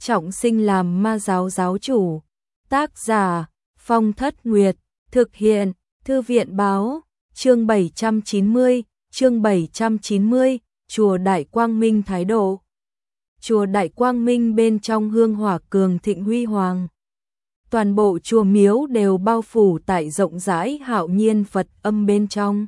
trọng sinh làm ma giáo giáo chủ. Tác giả Phong Thất Nguyệt, thực hiện Thư viện Báo. Chương 790, Chùa Đại Quang Minh thái độ. Chùa Đại Quang Minh bên trong hương hỏa cường thịnh huy hoàng. Toàn bộ chùa miếu đều bao phủ tại rộng rãi hạo nhiên Phật âm bên trong.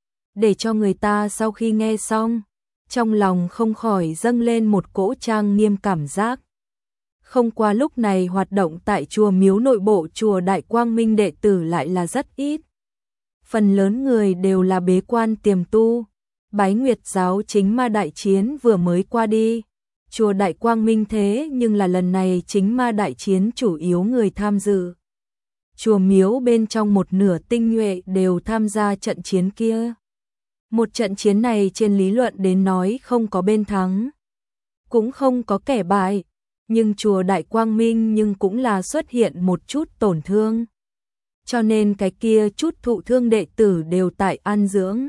Để cho người ta sau khi nghe xong, trong lòng không khỏi dâng lên một cỗ trang nghiêm cảm giác. Không qua lúc này hoạt động tại chùa miếu nội bộ chùa Đại Quang Minh đệ tử lại là rất ít. Phần lớn người đều là bế quan tiềm tu. Bái Nguyệt giáo chính ma đại chiến vừa mới qua đi. Chùa Đại Quang Minh thế nhưng là lần này chính ma đại chiến chủ yếu người tham dự. Chùa miếu bên trong một nửa tinh nhuệ đều tham gia trận chiến kia. Một trận chiến này trên lý luận đến nói không có bên thắng, cũng không có kẻ bại, nhưng chùa Đại Quang Minh nhưng cũng là xuất hiện một chút tổn thương. Cho nên cái kia chút thụ thương đệ tử đều tại an dưỡng.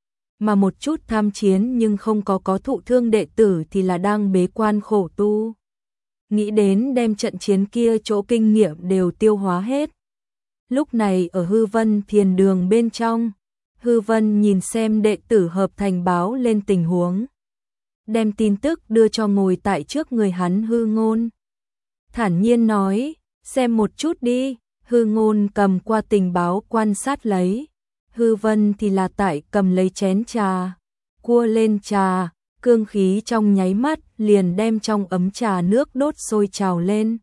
Mà một chút tham chiến nhưng không có thụ thương đệ tử thì là đang bế quan khổ tu. Nghĩ đến đem trận chiến kia chỗ kinh nghiệm đều tiêu hóa hết. Lúc này ở Hư Vân Thiền Đường bên trong, Hư Vân nhìn xem đệ tử hợp thành báo lên tình huống. Đem tin tức đưa cho ngồi tại trước người hắn Hư Ngôn. Thản nhiên nói, xem một chút đi. Hư Ngôn cầm qua tình báo quan sát lấy. Hư Vân thì là tại cầm lấy chén trà, cua lên trà, cương khí trong nháy mắt liền đem trong ấm trà nước đốt sôi trào lên.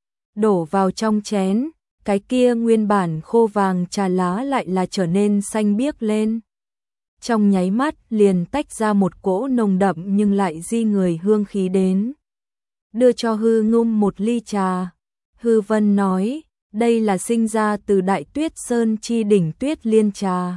Đổ vào trong chén, cái kia nguyên bản khô vàng trà lá lại là trở nên xanh biếc lên. Trong nháy mắt liền tách ra một cỗ nồng đậm nhưng lại di người hương khí đến. Đưa cho Hư Ngôn một ly trà. Hư Vân nói, đây là sinh ra từ Đại Tuyết Sơn chi đỉnh Tuyết Liên trà.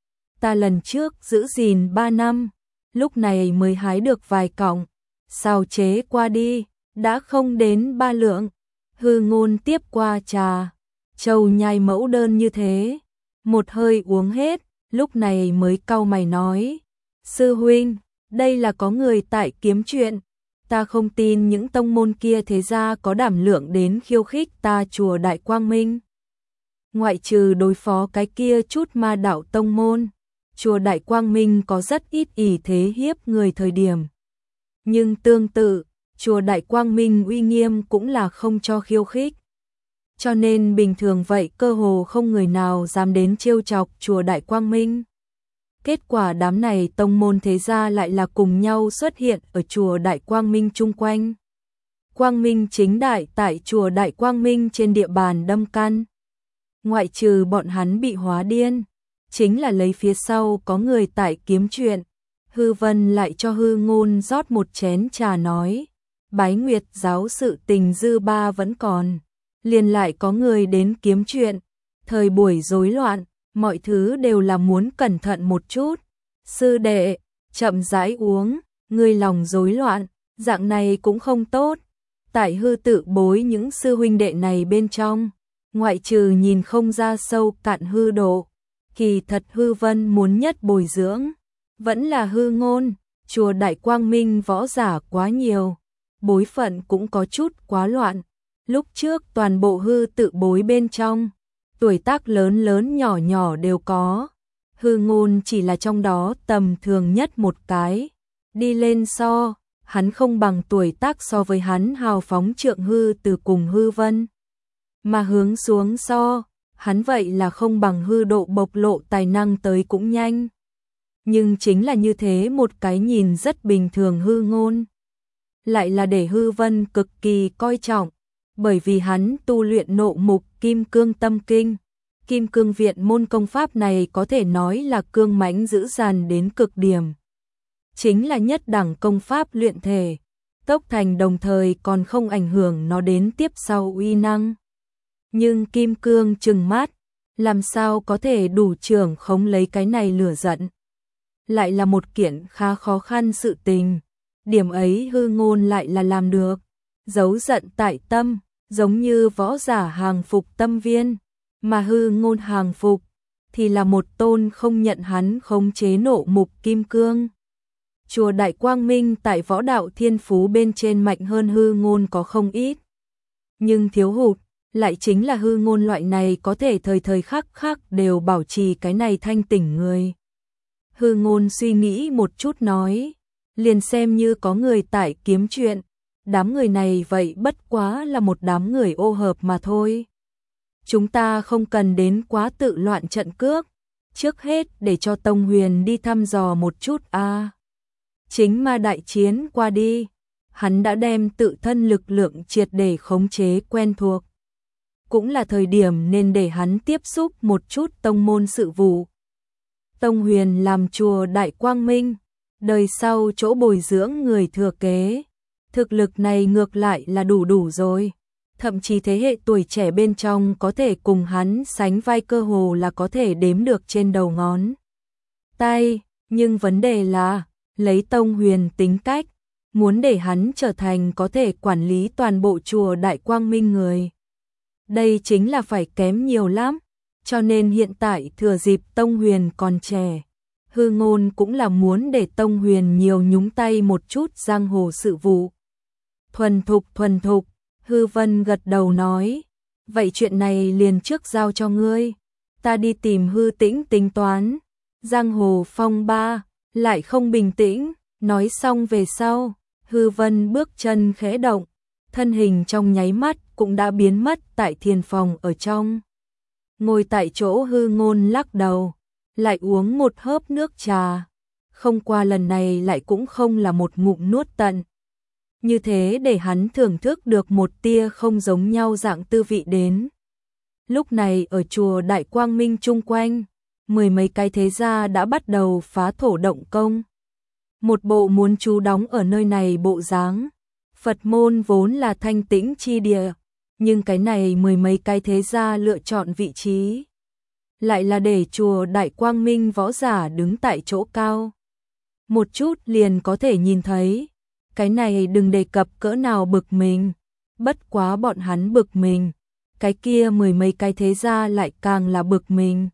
Ta lần trước giữ gìn 3 năm, lúc này mới hái được vài cọng, xào chế qua đi, đã không đến 3 lượng. Hư Ngôn tiếp qua trà, trầu nhai mẫu đơn như thế, một hơi uống hết, lúc này mới cau mày nói, sư huynh, đây là có người tại kiếm chuyện. Ta không tin những tông môn kia thế ra có đảm lượng đến khiêu khích ta chùa Đại Quang Minh. Ngoại trừ đối phó cái kia chút ma đạo tông môn, chùa Đại Quang Minh có rất ít ỷ thế hiếp người thời điểm. Nhưng tương tự, chùa Đại Quang Minh uy nghiêm cũng là không cho khiêu khích. Cho nên bình thường vậy cơ hồ không người nào dám đến trêu chọc chùa Đại Quang Minh. Kết quả đám này tông môn thế gia lại là cùng nhau xuất hiện ở chùa Đại Quang Minh chung quanh. Quang Minh chính đại tại chùa Đại Quang Minh trên địa bàn đâm căn. Ngoại trừ bọn hắn bị hóa điên, chính là lấy phía sau có người tại kiếm chuyện. Hư Vân lại cho Hư Ngôn rót một chén trà nói, Bái Nguyệt giáo sự tình dư ba vẫn còn, liền lại có người đến kiếm chuyện. Thời buổi rối loạn, mọi thứ đều là muốn cẩn thận một chút. Sư đệ, chậm rãi uống, ngươi lòng rối loạn, dạng này cũng không tốt. Tại Hư tự bối những sư huynh đệ này bên trong, ngoại trừ nhìn không ra sâu cạn hư độ, kỳ thật Hư Vân muốn nhất bồi dưỡng, vẫn là Hư Ngôn. Chùa Đại Quang Minh võ giả quá nhiều, bối phận cũng có chút quá loạn. Lúc trước toàn bộ Hư tự bối bên trong, tuổi tác lớn lớn nhỏ nhỏ đều có. Hư Ngôn chỉ là trong đó tầm thường nhất một cái. Đi lên so, hắn không bằng tuổi tác so với hắn hào phóng Trượng Hư từ cùng Hư Vân. Mà hướng xuống so, hắn vậy là không bằng Hư độ bộc lộ tài năng tới cũng nhanh. Nhưng chính là như thế một cái nhìn rất bình thường Hư Ngôn, lại là để Hư Vân cực kỳ coi trọng. Bởi vì hắn tu luyện nộ mục Kim Cương Tâm Kinh. Kim Cương Viện môn công pháp này có thể nói là cương mãnh dữ dằn đến cực điểm. Chính là nhất đẳng công pháp luyện thể, tốc thành đồng thời còn không ảnh hưởng nó đến tiếp sau uy năng. Nhưng Kim Cương trừng mắt, làm sao có thể đủ trưởng khống lấy cái này lửa giận. Lại là một kiện khá khó khăn sự tình. Điểm ấy Hư Ngôn lại là làm được. Giấu giận tại tâm, giống như võ giả hàng phục tâm viên, mà Hư Ngôn hàng phục thì là một tôn không nhận hắn khống chế nộ mục kim cương. chùa Đại Quang Minh tại võ đạo thiên phú bên trên mạnh hơn Hư Ngôn có không ít. Nhưng thiếu hụt, lại chính là Hư Ngôn loại này có thể thời thời khắc khắc đều bảo trì cái này thanh tỉnh người. Hư Ngôn suy nghĩ một chút nói, liền xem như có người tại kiếm chuyện, đám người này vậy bất quá là một đám người ô hợp mà thôi. Chúng ta không cần đến quá tự loạn trận cước, trước hết để cho Tông Huyền đi thăm dò một chút a. Chính ma đại chiến qua đi, hắn đã đem tự thân lực lượng triệt để khống chế quen thuộc. Cũng là thời điểm nên để hắn tiếp xúc một chút tông môn sự vụ. Tông Huyền làm chùa Đại Quang Minh, đời sau chỗ bồi dưỡng người thừa kế. Thực lực này ngược lại là đủ rồi. Thậm chí thế hệ tuổi trẻ bên trong có thể cùng hắn sánh vai cơ hồ là có thể đếm được trên đầu ngón tay. Nhưng vấn đề là, lấy Tông Huyền tính cách, muốn để hắn trở thành có thể quản lý toàn bộ chùa Đại Quang Minh người. Đây chính là phải kém nhiều lắm. Cho nên hiện tại thừa dịp Tông Huyền còn trẻ, Hư Ngôn cũng là muốn để Tông Huyền nhiều nhúng tay một chút giang hồ sự vụ. Thuần thục, Hư Vân gật đầu nói, vậy chuyện này liền trước giao cho ngươi, ta đi tìm Hư Tĩnh tính toán. Giang hồ phong ba, lại không bình tĩnh, nói xong về sau, Hư Vân bước chân khẽ động, thân hình trong nháy mắt cũng đã biến mất tại thiền phòng ở trong. Ngồi tại chỗ Hư Ngôn lắc đầu, lại uống một hớp nước trà, không qua lần này lại cũng không là một ngụm nuốt tận. Như thế để hắn thưởng thức được một tia không giống nhau dạng tư vị đến. Lúc này ở chùa Đại Quang Minh chung quanh, mười mấy cái thế gia đã bắt đầu phá thổ động công. Một bộ muốn trú đóng ở nơi này bộ dáng. Phật môn vốn là thanh tĩnh chi địa, nhưng cái này mười mấy cái thế gia lựa chọn vị trí, lại là để chùa Đại Quang Minh võ giả đứng tại chỗ cao. Một chút liền có thể nhìn thấy, cái này đừng đề cập cỡ nào bực mình, bất quá bọn hắn bực mình, cái kia mười mấy cái thế gia lại càng là bực mình.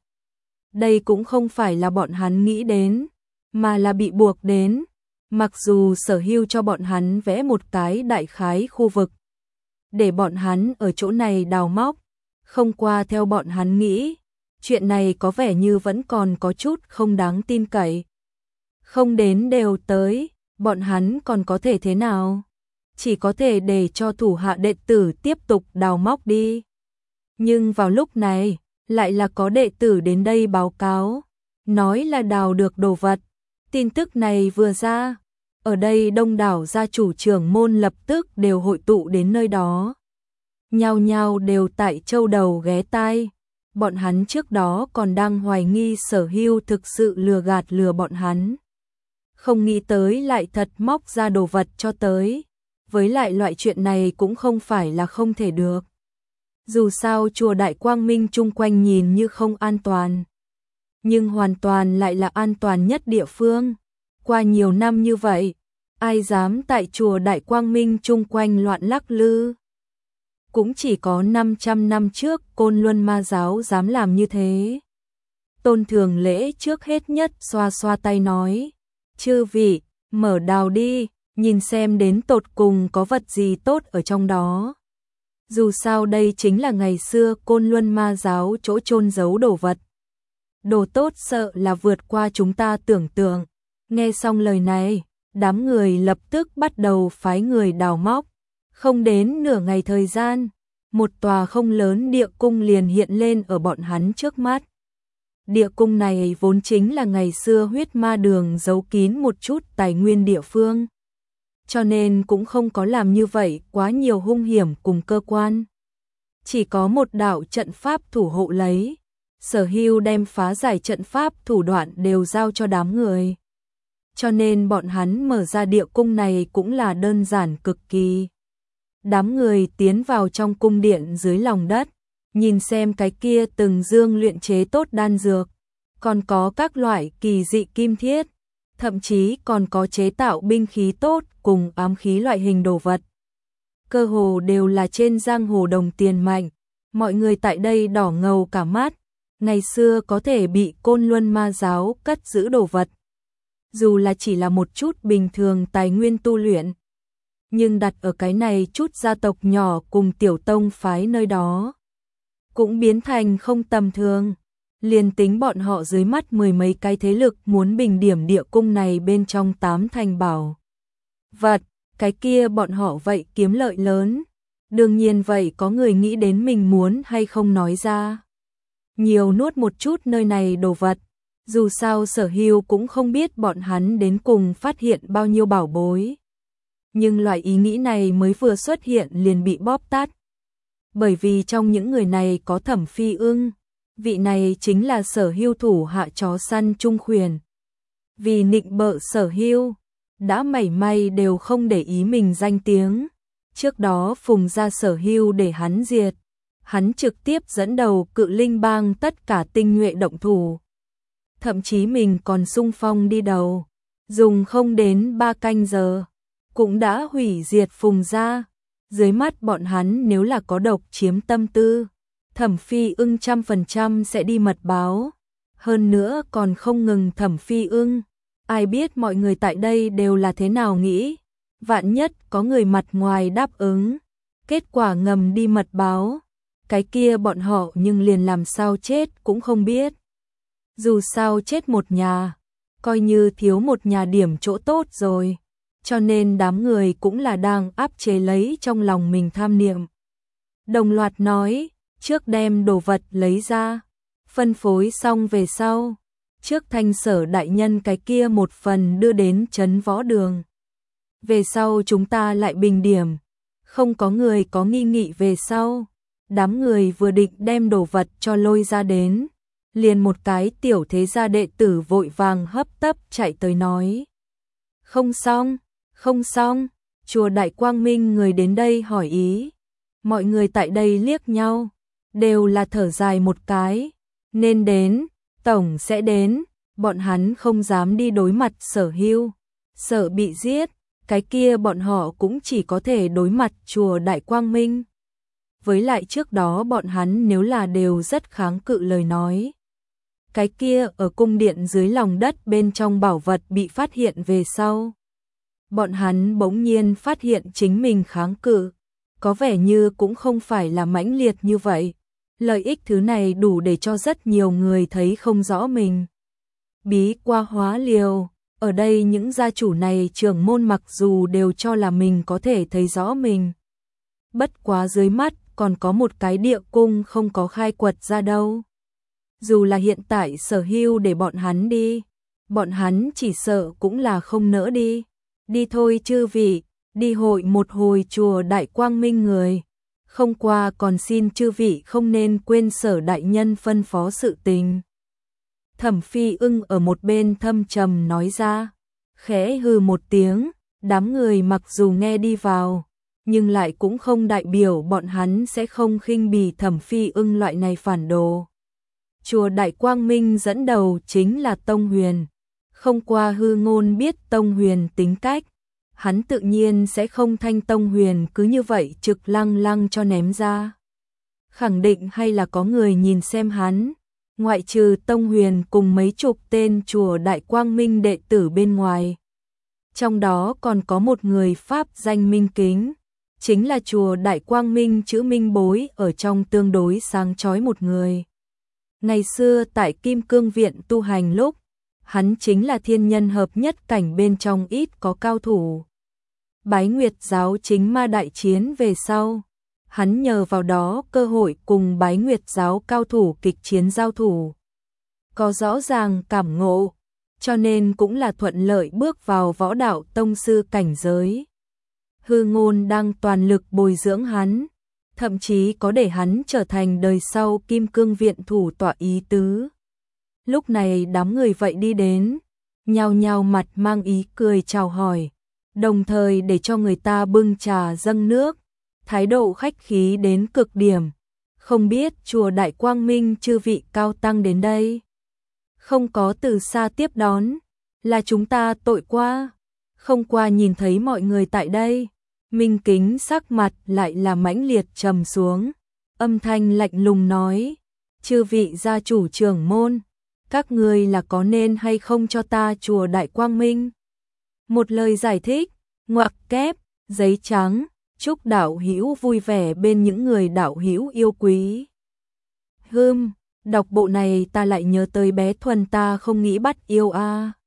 Đây cũng không phải là bọn hắn nghĩ đến, mà là bị buộc đến, mặc dù sở hữu cho bọn hắn vẽ một cái đại khái khu vực, để bọn hắn ở chỗ này đào móc, không qua theo bọn hắn nghĩ, chuyện này có vẻ như vẫn còn có chút không đáng tin cậy. Không đến đều tới, bọn hắn còn có thể thế nào? Chỉ có thể để cho thủ hạ đệ tử tiếp tục đào móc đi. Nhưng vào lúc này, lại là có đệ tử đến đây báo cáo, nói là đào được đồ vật. Tin tức này vừa ra, ở đây đông đảo gia chủ trưởng môn lập tức đều hội tụ đến nơi đó. Nhao nhao đều tại châu đầu ghé tai. Bọn hắn trước đó còn đang hoài nghi Sở Hưu thực sự lừa bọn hắn. Không nghĩ tới lại thật móc ra đồ vật cho tới. Với lại loại chuyện này cũng không phải là không thể được. Dù sao chùa Đại Quang Minh chung quanh nhìn như không an toàn, nhưng hoàn toàn lại là an toàn nhất địa phương. Qua nhiều năm như vậy, ai dám tại chùa Đại Quang Minh chung quanh loạn lắc lư. Cũng chỉ có 500 năm trước Côn Luân Ma Giáo dám làm như thế. Tôn Thường Lễ trước hết nhất xoa xoa tay nói, chư vị, mở đào đi, nhìn xem đến tột cùng có vật gì tốt ở trong đó. Dù sao đây chính là ngày xưa Côn Luân Ma Giáo chỗ chôn giấu đồ vật. Đồ tốt sợ là vượt qua chúng ta tưởng tượng. Nghe xong lời này, đám người lập tức bắt đầu phái người đào móc. Không đến nửa ngày thời gian, một tòa không lớn địa cung liền hiện lên ở bọn hắn trước mắt. Địa cung này vốn chính là ngày xưa huyết ma đường giấu kín một chút tài nguyên địa phương. Cho nên cũng không có làm như vậy quá nhiều hung hiểm cùng cơ quan. Chỉ có một đạo trận pháp thủ hộ lấy. Sở Hưu đem phá giải trận pháp thủ đoạn đều giao cho đám người. Cho nên bọn hắn mở ra địa cung này cũng là đơn giản cực kỳ. Đám người tiến vào trong cung điện dưới lòng đất, nhìn xem cái kia từng dương luyện chế tốt đan dược, còn có các loại kỳ dị kim thiết, thậm chí còn có chế tạo binh khí tốt cùng ám khí loại hình đồ vật. Cơ hồ đều là trên giang hồ đồng tiền mạnh, mọi người tại đây đỏ ngầu cả mắt, ngày xưa có thể bị Côn Luân Ma Giáo cất giữ đồ vật. dù là chỉ là một chút bình thường tài nguyên tu luyện. Nhưng đặt ở cái này chút gia tộc nhỏ cùng tiểu tông phái nơi đó, cũng biến thành không tầm thường. Liền tính bọn họ dưới mắt mười mấy cái thế lực muốn bình điểm địa cung này bên trong 8 thành bảo vật, cái kia bọn họ vậy kiếm lợi lớn. Đương nhiên vậy có người nghĩ đến mình muốn hay không nói ra. Nhiều nuốt một chút nơi này đồ vật, dù sao Sở Hưu cũng không biết bọn hắn đến cùng phát hiện bao nhiêu bảo bối. Nhưng loại ý nghĩ này mới vừa xuất hiện liền bị bóp tát. Bởi vì trong những người này có Thẩm Phi Ưng, vị này chính là Sở Hưu thủ hạ chó săn trung khuyển. Vì nịnh bợ Sở Hưu, đã mảy may đều không để ý mình danh tiếng. Trước đó phùng ra Sở Hưu để hắn diệt, hắn trực tiếp dẫn đầu Cự Linh bang tất cả tinh nhuệ động thủ. Thậm chí mình còn xung phong đi đầu, dùng không đến 3 canh giờ, cũng đã hủy diệt phùng ra. Dưới mắt bọn hắn nếu là có độc chiếm tâm tư, Thẩm Phi Ưng 100% sẽ đi mật báo. Hơn nữa còn không ngừng Thẩm Phi Ưng, ai biết mọi người tại đây đều là thế nào nghĩ. Vạn nhất có người mặt ngoài đáp ứng, kết quả ngầm đi mật báo, cái kia bọn họ nhưng liền làm sao chết cũng không biết. Dù sao chết một nhà, coi như thiếu một nhà điểm chỗ tốt rồi. Cho nên đám người cũng là đang áp chế lấy trong lòng mình tham niệm. Đồng loạt nói, trước đem đồ vật lấy ra, phân phối xong về sau, trước thanh Sở đại nhân cái kia một phần đưa đến trấn võ đường. Về sau chúng ta lại bình điểm, không có người có nghi nghị về sau. Đám người vừa định đem đồ vật cho lôi ra đến, liền một cái tiểu thế gia đệ tử vội vàng hấp tấp chạy tới nói. Không xong, không xong, chùa Đại Quang Minh người đến đây hỏi ý. Mọi người tại đây liếc nhau, đều là thở dài một cái, nên đến, tổng sẽ đến, bọn hắn không dám đi đối mặt Sở Hưu, sợ bị giết, cái kia bọn họ cũng chỉ có thể đối mặt chùa Đại Quang Minh. Với lại trước đó bọn hắn nếu là đều rất kháng cự lời nói. Cái kia ở cung điện dưới lòng đất bên trong bảo vật bị phát hiện về sau. Bọn hắn bỗng nhiên phát hiện chính mình kháng cự, có vẻ như cũng không phải là mãnh liệt như vậy. Lợi ích thứ này đủ để cho rất nhiều người thấy không rõ mình. Bí qua hóa liều, ở đây những gia chủ này trưởng môn mặc dù đều cho là mình có thể thấy rõ mình. Bất quá dưới mắt còn có một cái địa cung không có khai quật ra đâu. Dù là hiện tại Sở Hưu để bọn hắn đi, bọn hắn chỉ sợ cũng là không nỡ đi. Đi thôi chư vị, đi hội một hồi chùa Đại Quang Minh người. Không qua còn xin chư vị không nên quên Sở đại nhân phân phó sự tình. Thẩm Phi Ưng ở một bên thâm trầm nói ra, khẽ hừ một tiếng, đám người mặc dù nghe đi vào, nhưng lại cũng không đại biểu bọn hắn sẽ không khinh bỉ Thẩm Phi Ưng loại này phản đồ. Chùa Đại Quang Minh dẫn đầu chính là Tông Huyền. Không qua hư ngôn biết Tông Huyền tính cách, hắn tự nhiên sẽ không thanh Tông Huyền cứ như vậy trực lăng lăng cho ném ra. Khẳng định hay là có người nhìn xem hắn, ngoại trừ Tông Huyền cùng mấy chục tên chùa Đại Quang Minh đệ tử bên ngoài. Trong đó còn có một người pháp danh Minh Kính, chính là chùa Đại Quang Minh chữ Minh Bối ở trong tương đối sáng chói một người. Ngày xưa tại Kim Cương Viện tu hành lúc, hắn chính là thiên nhân hợp nhất cảnh bên trong ít có cao thủ. Bái Nguyệt giáo chính ma đại chiến về sau, hắn nhờ vào đó cơ hội cùng Bái Nguyệt giáo cao thủ kịch chiến giao thủ. Có rõ ràng cảm ngộ, cho nên cũng là thuận lợi bước vào võ đạo tông sư cảnh giới. Hư ngôn đang toàn lực bồi dưỡng hắn, thậm chí có để hắn trở thành đời sau Kim Cương Viện thủ tọa ý tứ. Lúc này đám người vậy đi đến, nhao nhao mặt mang ý cười chào hỏi, đồng thời để cho người ta bưng trà dâng nước, thái độ khách khí đến cực điểm. Không biết chùa Đại Quang Minh chư vị cao tăng đến đây, không có từ xa tiếp đón, là chúng ta tội qua. Không qua nhìn thấy mọi người tại đây, Minh Kính sắc mặt lại là mãnh liệt trầm xuống, âm thanh lạnh lùng nói, chư vị gia chủ trưởng môn, các ngươi là có nên hay không cho ta chùa Đại Quang Minh? Một lời giải thích, ngoặc kép, giấy trắng, chúc đạo hữu vui vẻ bên những người đạo hữu yêu quý. Đọc bộ này ta lại nhớ tới bé Thuần ta không nghĩ bắt yêu a.